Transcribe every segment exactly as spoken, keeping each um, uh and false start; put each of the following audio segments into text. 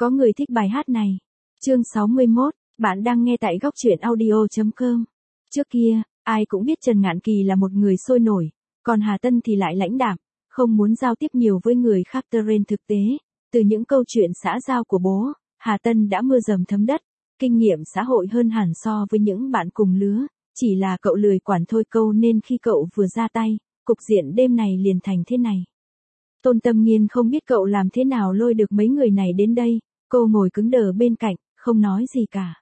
Có người thích bài hát này. Chương sáu mươi mốt, bạn đang nghe tại góc truyện audio chấm com. Trước kia, ai cũng biết Trần Ngạn Kỳ là một người sôi nổi, còn Hà Tân thì lại lãnh đạm, không muốn giao tiếp nhiều với người khác. Trên thực tế, từ những câu chuyện xã giao của bố, Hà Tân đã mưa dầm thấm đất, kinh nghiệm xã hội hơn hẳn so với những bạn cùng lứa, chỉ là cậu lười quản thôi câu nên khi cậu vừa ra tay, cục diện đêm này liền thành thế này. Tôn Tâm Nghiên không biết cậu làm thế nào lôi được mấy người này đến đây, cô ngồi cứng đờ bên cạnh, không nói gì cả.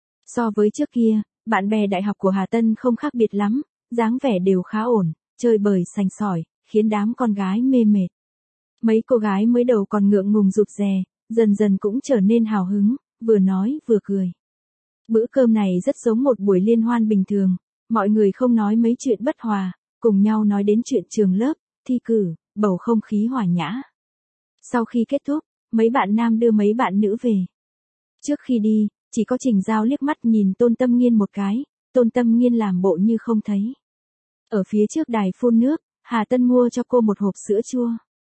So với trước kia, bạn bè đại học của Hà Tân không khác biệt lắm, dáng vẻ đều khá ổn, chơi bời sành sỏi, khiến đám con gái mê mệt. Mấy cô gái mới đầu còn ngượng ngùng rụt rè, dần dần cũng trở nên hào hứng, vừa nói vừa cười. Bữa cơm này rất giống một buổi liên hoan bình thường, mọi người không nói mấy chuyện bất hòa, cùng nhau nói đến chuyện trường lớp, thi cử, bầu không khí hòa nhã. Sau khi kết thúc, mấy bạn nam đưa mấy bạn nữ về. Trước khi đi, chỉ có Trình Giao liếc mắt nhìn Tôn Tâm Nghiên một cái, Tôn Tâm Nghiên làm bộ như không thấy. Ở phía trước đài phun nước, Hà Tân mua cho cô một hộp sữa chua.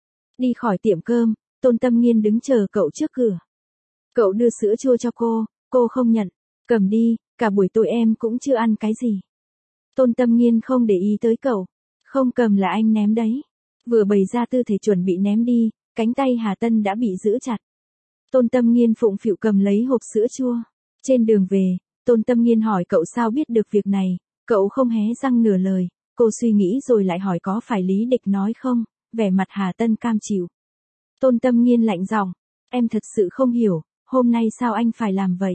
Đi khỏi tiệm cơm, Tôn Tâm Nghiên đứng chờ cậu trước cửa. Cậu đưa sữa chua cho cô, cô không nhận, cầm đi, cả buổi tối em cũng chưa ăn cái gì. Tôn Tâm Nghiên không để ý tới cậu, không cầm là anh ném đấy. Vừa bày ra tư thế chuẩn bị ném đi, cánh tay Hà Tân đã bị giữ chặt. Tôn Tâm Nghiên phụng phịu cầm lấy hộp sữa chua. Trên đường về, Tôn Tâm Nghiên hỏi cậu sao biết được việc này, cậu không hé răng nửa lời, cô suy nghĩ rồi lại hỏi có phải Lý Địch nói không, vẻ mặt Hà Tân cam chịu. Tôn Tâm Nghiên lạnh giọng, em thật sự không hiểu, hôm nay sao anh phải làm vậy?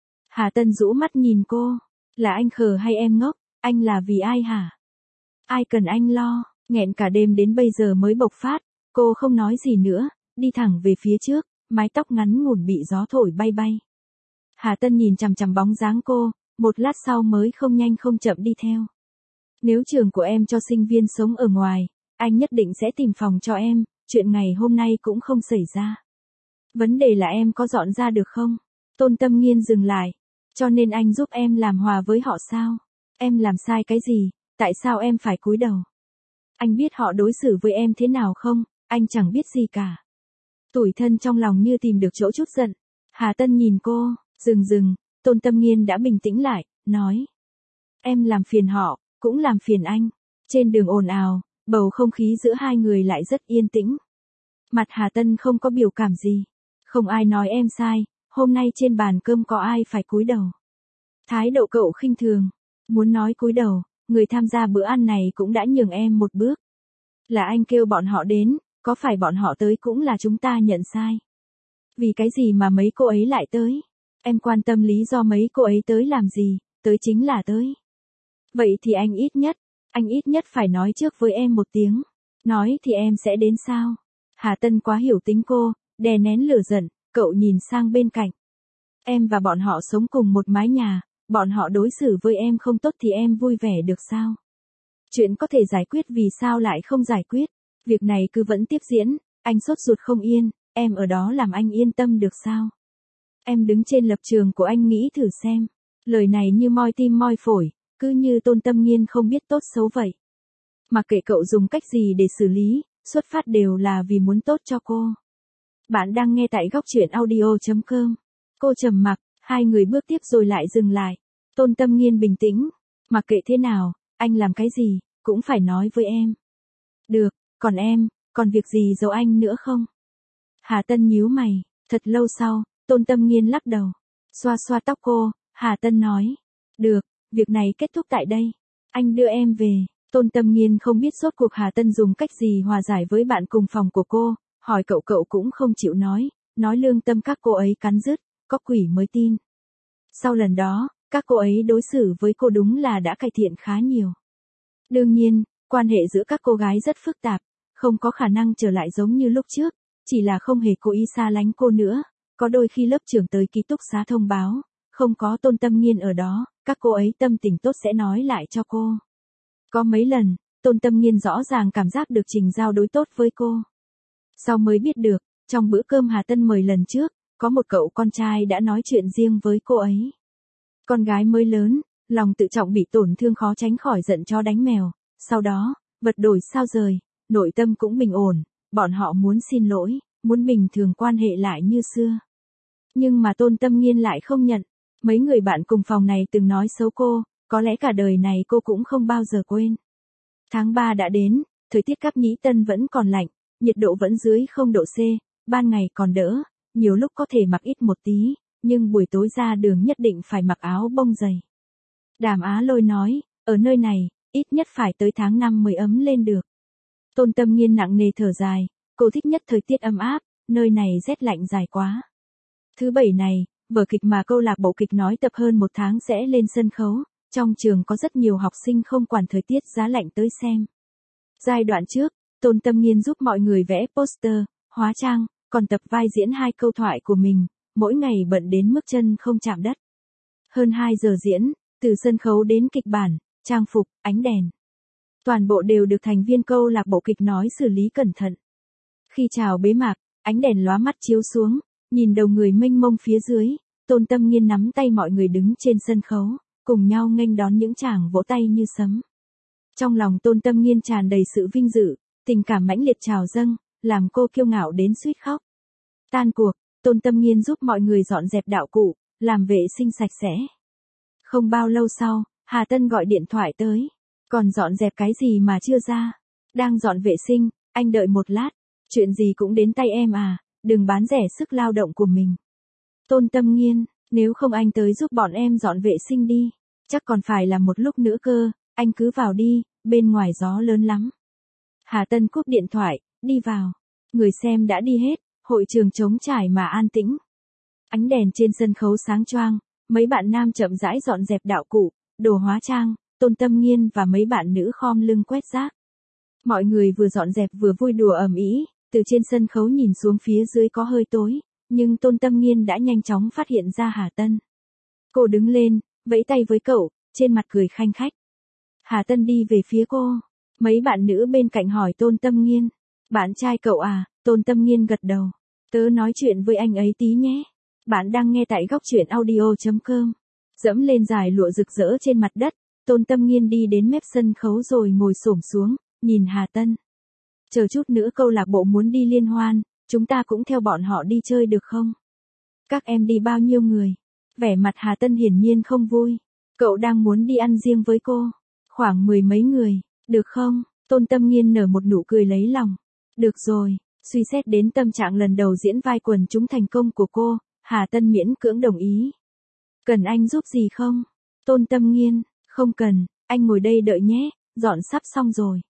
Hà Tân rũ mắt nhìn cô, là anh khờ hay em ngốc, anh là vì ai hả? Ai cần anh lo, nghẹn cả đêm đến bây giờ mới bộc phát, cô không nói gì nữa, đi thẳng về phía trước, mái tóc ngắn ngủn bị gió thổi bay bay. Hà Tân nhìn chằm chằm bóng dáng cô, một lát sau mới không nhanh không chậm đi theo. Nếu trường của em cho sinh viên sống ở ngoài, anh nhất định sẽ tìm phòng cho em, chuyện ngày hôm nay cũng không xảy ra. Vấn đề là em có dọn ra được không? Tôn Tâm Nghiên dừng lại, cho nên anh giúp em làm hòa với họ sao? Em làm sai cái gì, tại sao em phải cúi đầu? Anh biết họ đối xử với em thế nào không? Anh chẳng biết gì cả. Tủi thân trong lòng như tìm được chỗ chút giận. Hà Tân nhìn cô, dừng dừng, Tôn Tâm Nghiên đã bình tĩnh lại, nói. Em làm phiền họ, cũng làm phiền anh. Trên đường ồn ào, bầu không khí giữa hai người lại rất yên tĩnh. Mặt Hà Tân không có biểu cảm gì. Không ai nói em sai, hôm nay trên bàn cơm có ai phải cúi đầu. Thái độ cậu khinh thường. Muốn nói cúi đầu, người tham gia bữa ăn này cũng đã nhường em một bước. Là anh kêu bọn họ đến, có phải bọn họ tới cũng là chúng ta nhận sai. Vì cái gì mà mấy cô ấy lại tới? Em quan tâm lý do mấy cô ấy tới làm gì, tới chính là tới. Vậy thì anh ít nhất, anh ít nhất phải nói trước với em một tiếng. Nói thì em sẽ đến sao? Hà Tân quá hiểu tính cô, đè nén lửa giận, cậu nhìn sang bên cạnh. Em và bọn họ sống cùng một mái nhà, bọn họ đối xử với em không tốt thì em vui vẻ được sao? Chuyện có thể giải quyết vì sao lại không giải quyết? Việc này cứ vẫn tiếp diễn, anh sốt ruột không yên, em ở đó làm anh yên tâm được sao? Em đứng trên lập trường của anh nghĩ thử xem. Lời này như moi tim moi phổi, cứ như Tôn Tâm Nghiên không biết tốt xấu vậy. Mặc kệ cậu dùng cách gì để xử lý, xuất phát đều là vì muốn tốt cho cô. Bạn đang nghe tại góc truyện audio chấm com. Cô trầm mặc, hai người bước tiếp rồi lại dừng lại. Tôn Tâm Nghiên bình tĩnh. Mặc kệ thế nào, anh làm cái gì, cũng phải nói với em. Được, còn em, còn việc gì giấu anh nữa không? Hà Tân nhíu mày, thật lâu sau, Tôn Tâm Nghiên lắc đầu. Xoa xoa tóc cô, Hà Tân nói. Được, việc này kết thúc tại đây. Anh đưa em về. Tôn Tâm Nghiên không biết rốt cuộc Hà Tân dùng cách gì hòa giải với bạn cùng phòng của cô, hỏi cậu cậu cũng không chịu nói, nói lương tâm các cô ấy cắn rứt, có quỷ mới tin. Sau lần đó, các cô ấy đối xử với cô đúng là đã cải thiện khá nhiều. Đương nhiên, quan hệ giữa các cô gái rất phức tạp, không có khả năng trở lại giống như lúc trước, chỉ là không hề cố ý xa lánh cô nữa, có đôi khi lớp trưởng tới ký túc xá thông báo, không có Tôn Tâm Nghiên ở đó, các cô ấy tâm tình tốt sẽ nói lại cho cô. Có mấy lần, Tôn Tâm Nghiên rõ ràng cảm giác được Trình Giao đối tốt với cô. Sau mới biết được, trong bữa cơm Hà Tân mời lần trước, có một cậu con trai đã nói chuyện riêng với cô ấy. Con gái mới lớn, lòng tự trọng bị tổn thương khó tránh khỏi giận chó đánh mèo, sau đó, vật đổi sao rời, nội tâm cũng bình ổn, bọn họ muốn xin lỗi, muốn bình thường quan hệ lại như xưa. Nhưng mà Tôn Tâm Nghiên lại không nhận. Mấy người bạn cùng phòng này từng nói xấu cô, có lẽ cả đời này cô cũng không bao giờ quên. Tháng ba đã đến, thời tiết Cáp Nhĩ Tân vẫn còn lạnh, nhiệt độ vẫn dưới không độ C, ban ngày còn đỡ, nhiều lúc có thể mặc ít một tí, nhưng buổi tối ra đường nhất định phải mặc áo bông dày. Đàm Á Lôi nói, ở nơi này, ít nhất phải tới tháng năm mới ấm lên được. Tôn Tâm Nghiên nặng nề thở dài, cô thích nhất thời tiết ấm áp, nơi này rét lạnh dài quá. Thứ bảy này, vở kịch mà câu lạc bộ kịch nói tập hơn một tháng sẽ lên sân khấu, trong trường có rất nhiều học sinh không quản thời tiết giá lạnh tới xem. Giai đoạn trước, Tôn Tâm Nghiên giúp mọi người vẽ poster, hóa trang, còn tập vai diễn hai câu thoại của mình, mỗi ngày bận đến mức chân không chạm đất. Hơn hai giờ diễn, từ sân khấu đến kịch bản, trang phục, ánh đèn. Toàn bộ đều được thành viên câu lạc bộ kịch nói xử lý cẩn thận. Khi chào bế mạc, ánh đèn lóa mắt chiếu xuống, nhìn đầu người mênh mông phía dưới, Tôn Tâm Nghiên nắm tay mọi người đứng trên sân khấu, cùng nhau nghênh đón những tràng vỗ tay như sấm. Trong lòng Tôn Tâm Nghiên tràn đầy sự vinh dự, tình cảm mãnh liệt trào dâng, làm cô kiêu ngạo đến suýt khóc. Tan cuộc, Tôn Tâm Nghiên giúp mọi người dọn dẹp đạo cụ, làm vệ sinh sạch sẽ. Không bao lâu sau, Hà Tân gọi điện thoại tới. Còn dọn dẹp cái gì mà chưa ra? Đang dọn vệ sinh, anh đợi một lát. Chuyện gì cũng đến tay em à, đừng bán rẻ sức lao động của mình. Tôn Tâm Nghiên, nếu không anh tới giúp bọn em dọn vệ sinh đi. Chắc còn phải là một lúc nữa cơ, anh cứ vào đi, bên ngoài gió lớn lắm. Hà Tân cúp điện thoại, đi vào. Người xem đã đi hết, hội trường trống trải mà an tĩnh. Ánh đèn trên sân khấu sáng choang, mấy bạn nam chậm rãi dọn dẹp đạo cụ, đồ hóa trang, Tôn Tâm Nghiên và mấy bạn nữ khom lưng quét rác. Mọi người vừa dọn dẹp vừa vui đùa ầm ĩ, từ trên sân khấu nhìn xuống phía dưới có hơi tối, nhưng Tôn Tâm Nghiên đã nhanh chóng phát hiện ra Hà Tân. Cô đứng lên, vẫy tay với cậu, trên mặt cười khanh khách. Hà Tân đi về phía cô. Mấy bạn nữ bên cạnh hỏi Tôn Tâm Nghiên, bạn trai cậu à? Tôn Tâm Nghiên gật đầu. Tớ nói chuyện với anh ấy tí nhé. Bạn đang nghe tại góc truyện audio chấm com. Dẫm lên dải lụa rực rỡ trên mặt đất, Tôn Tâm Nghiên đi đến mép sân khấu rồi ngồi xổm xuống, nhìn Hà Tân. Chờ chút nữa câu lạc bộ muốn đi liên hoan, chúng ta cũng theo bọn họ đi chơi được không? Các em đi bao nhiêu người? Vẻ mặt Hà Tân hiển nhiên không vui. Cậu đang muốn đi ăn riêng với cô. Khoảng mười mấy người, được không? Tôn Tâm Nghiên nở một nụ cười lấy lòng. Được rồi, suy xét đến tâm trạng lần đầu diễn vai quần chúng thành công của cô, Hà Tân miễn cưỡng đồng ý. Cần anh giúp gì không? Tôn Tâm Nghiên, không cần, anh ngồi đây đợi nhé, dọn sắp xong rồi.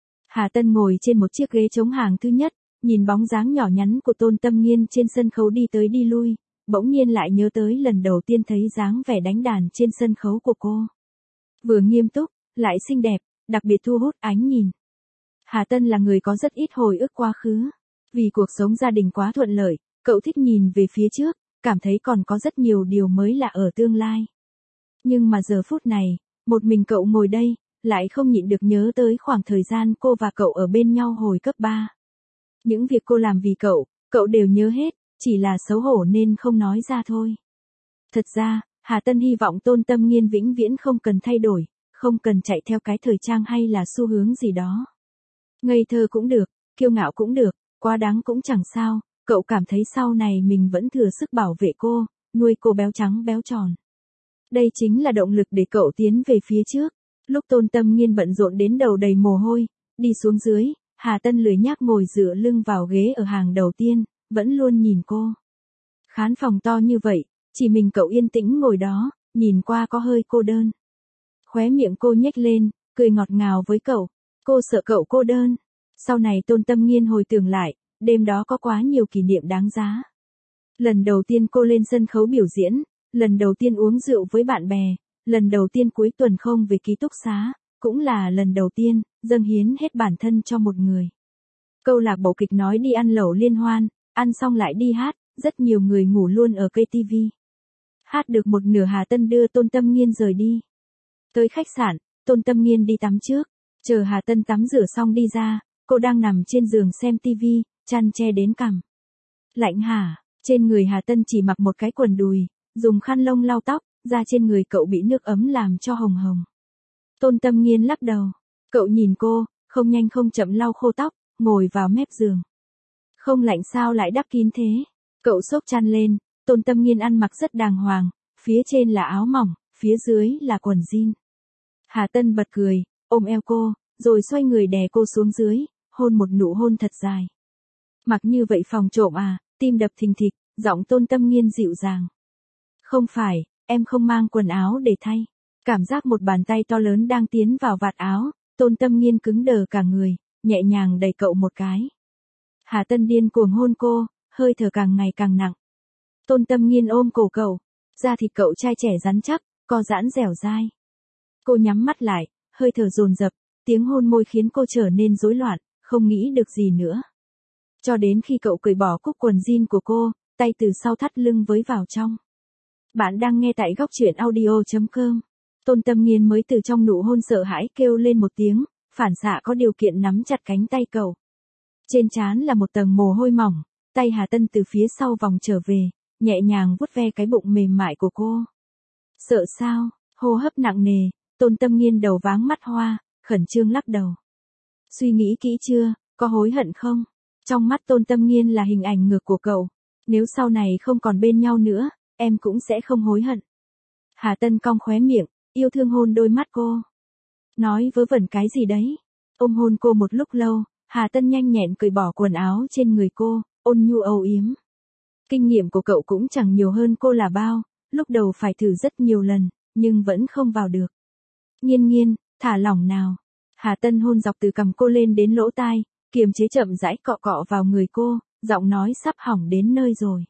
Hà Tân ngồi trên một chiếc ghế chống hàng thứ nhất, nhìn bóng dáng nhỏ nhắn của Tôn Tâm Nghiên trên sân khấu đi tới đi lui, bỗng nhiên lại nhớ tới lần đầu tiên thấy dáng vẻ đánh đàn trên sân khấu của cô. Vừa nghiêm túc, lại xinh đẹp, đặc biệt thu hút ánh nhìn. Hà Tân là người có rất ít hồi ức quá khứ. Vì cuộc sống gia đình quá thuận lợi, cậu thích nhìn về phía trước, cảm thấy còn có rất nhiều điều mới lạ ở tương lai. Nhưng mà giờ phút này, một mình cậu ngồi đây, lại không nhịn được nhớ tới khoảng thời gian cô và cậu ở bên nhau hồi cấp ba. Những việc cô làm vì cậu, cậu đều nhớ hết, chỉ là xấu hổ nên không nói ra thôi. Thật ra, Hà Tân hy vọng Tôn Tâm Nghiên vĩnh viễn không cần thay đổi, không cần chạy theo cái thời trang hay là xu hướng gì đó. Ngây thơ cũng được, kiêu ngạo cũng được, quá đáng cũng chẳng sao, cậu cảm thấy sau này mình vẫn thừa sức bảo vệ cô, nuôi cô béo trắng béo tròn. Đây chính là động lực để cậu tiến về phía trước. Lúc Tôn Tâm Nghiên bận rộn đến đầu đầy mồ hôi, đi xuống dưới, Hà Tân lười nhác ngồi dựa lưng vào ghế ở hàng đầu tiên, vẫn luôn nhìn cô. Khán phòng to như vậy, chỉ mình cậu yên tĩnh ngồi đó, nhìn qua có hơi cô đơn. Khóe miệng cô nhếch lên, cười ngọt ngào với cậu. Cô sợ cậu cô đơn. Sau này Tôn Tâm Nghiên hồi tưởng lại, đêm đó có quá nhiều kỷ niệm đáng giá. Lần đầu tiên cô lên sân khấu biểu diễn, lần đầu tiên uống rượu với bạn bè, lần đầu tiên cuối tuần không về ký túc xá, cũng là lần đầu tiên, dâng hiến hết bản thân cho một người. Câu lạc bộ kịch nói đi ăn lẩu liên hoan, ăn xong lại đi hát, rất nhiều người ngủ luôn ở cây tivi. Hát được một nửa Hà Tân đưa Tôn Tâm Nghiên rời đi. Tới khách sạn, Tôn Tâm Nghiên đi tắm trước, chờ Hà Tân tắm rửa xong đi ra, cô đang nằm trên giường xem tivi, chăn che đến cằm. Lạnh hả? Trên người Hà Tân chỉ mặc một cái quần đùi, dùng khăn lông lau tóc, da trên người cậu bị nước ấm làm cho hồng hồng. Tôn Tâm Nghiên lắc đầu. Cậu nhìn cô, không nhanh không chậm lau khô tóc, ngồi vào mép giường. Không lạnh sao lại đắp kín thế? Cậu xốc chăn lên, Tôn Tâm Nghiên ăn mặc rất đàng hoàng, phía trên là áo mỏng, phía dưới là quần jean. Hà Tân bật cười, ôm eo cô, rồi xoay người đè cô xuống dưới, hôn một nụ hôn thật dài. Mặc như vậy phòng trộm à, tim đập thình thịch, giọng Tôn Tâm Nghiên dịu dàng. Không phải, em không mang quần áo để thay. Cảm giác một bàn tay to lớn đang tiến vào vạt áo, Tôn Tâm Nghiên cứng đờ cả người, nhẹ nhàng đẩy cậu một cái. Hà Tân điên cuồng hôn cô, hơi thở càng ngày càng nặng. Tôn Tâm Nghiên ôm cổ cậu, da thịt cậu trai trẻ rắn chắc, co giãn dẻo dai. Cô nhắm mắt lại, hơi thở dồn dập, tiếng hôn môi khiến cô trở nên rối loạn, không nghĩ được gì nữa. Cho đến khi cậu cởi bỏ cúc quần jean của cô, tay từ sau thắt lưng với vào trong. Bạn đang nghe tại góc truyện audio chấm com. Tôn Tâm Nghiên mới từ trong nụ hôn sợ hãi kêu lên một tiếng, phản xạ có điều kiện nắm chặt cánh tay cậu. Trên trán là một tầng mồ hôi mỏng, tay Hà Tân từ phía sau vòng trở về, nhẹ nhàng vuốt ve cái bụng mềm mại của cô. Sợ sao? Hô hấp nặng nề, Tôn Tâm Nghiên đầu váng mắt hoa, khẩn trương lắc đầu. Suy nghĩ kỹ chưa, có hối hận không? Trong mắt Tôn Tâm Nghiên là hình ảnh ngược của cậu. Nếu sau này không còn bên nhau nữa, em cũng sẽ không hối hận. Hà Tân cong khóe miệng, yêu thương hôn đôi mắt cô. Nói vớ vẩn cái gì đấy? Ôm hôn cô một lúc lâu, Hà Tân nhanh nhẹn cởi bỏ quần áo trên người cô, ôn nhu âu yếm. Kinh nghiệm của cậu cũng chẳng nhiều hơn cô là bao, lúc đầu phải thử rất nhiều lần, nhưng vẫn không vào được. Nghiên nghiên, thả lỏng nào. Hà Tân hôn dọc từ cằm cô lên đến lỗ tai, kiềm chế chậm rãi cọ cọ vào người cô, giọng nói sắp hỏng đến nơi rồi.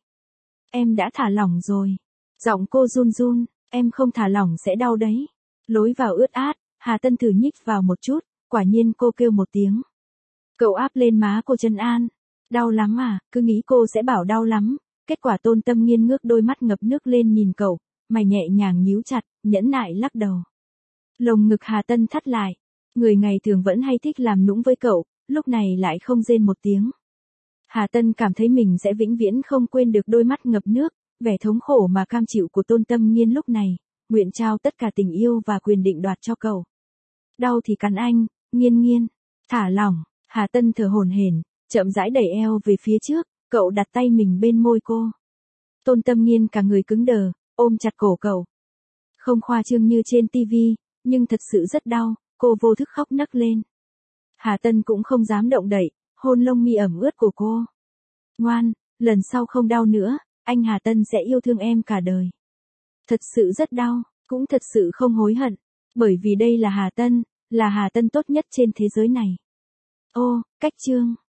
Em đã thả lỏng rồi. Giọng cô run run, em không thả lỏng sẽ đau đấy. Lối vào ướt át, Hà Tân thử nhích vào một chút, quả nhiên cô kêu một tiếng. Cậu áp lên má cô trấn an. Đau lắm à, cứ nghĩ cô sẽ bảo đau lắm. Kết quả Tôn Tâm Nghiên ngước đôi mắt ngập nước lên nhìn cậu, mày nhẹ nhàng nhíu chặt, nhẫn nại lắc đầu. Lồng ngực Hà Tân thắt lại. Người ngày thường vẫn hay thích làm nũng với cậu, lúc này lại không rên một tiếng. Hà Tân cảm thấy mình sẽ vĩnh viễn không quên được đôi mắt ngập nước, vẻ thống khổ mà cam chịu của Tôn Tâm Nghiên lúc này, nguyện trao tất cả tình yêu và quyền định đoạt cho cậu. Đau thì cắn anh, Nghiên nghiên, thả lỏng. Hà Tân thở hổn hển, chậm rãi đẩy eo về phía trước, cậu đặt tay mình bên môi cô. Tôn Tâm Nghiên cả người cứng đờ, ôm chặt cổ cậu. Không khoa trương như trên tivi, nhưng thật sự rất đau, cô vô thức khóc nấc lên. Hà Tân cũng không dám động đậy, hôn lông mi ẩm ướt của cô. Ngoan, lần sau không đau nữa, anh Hà Tân sẽ yêu thương em cả đời. Thật sự rất đau, cũng thật sự không hối hận, bởi vì đây là Hà Tân, là Hà Tân tốt nhất trên thế giới này. Ô, cách chương.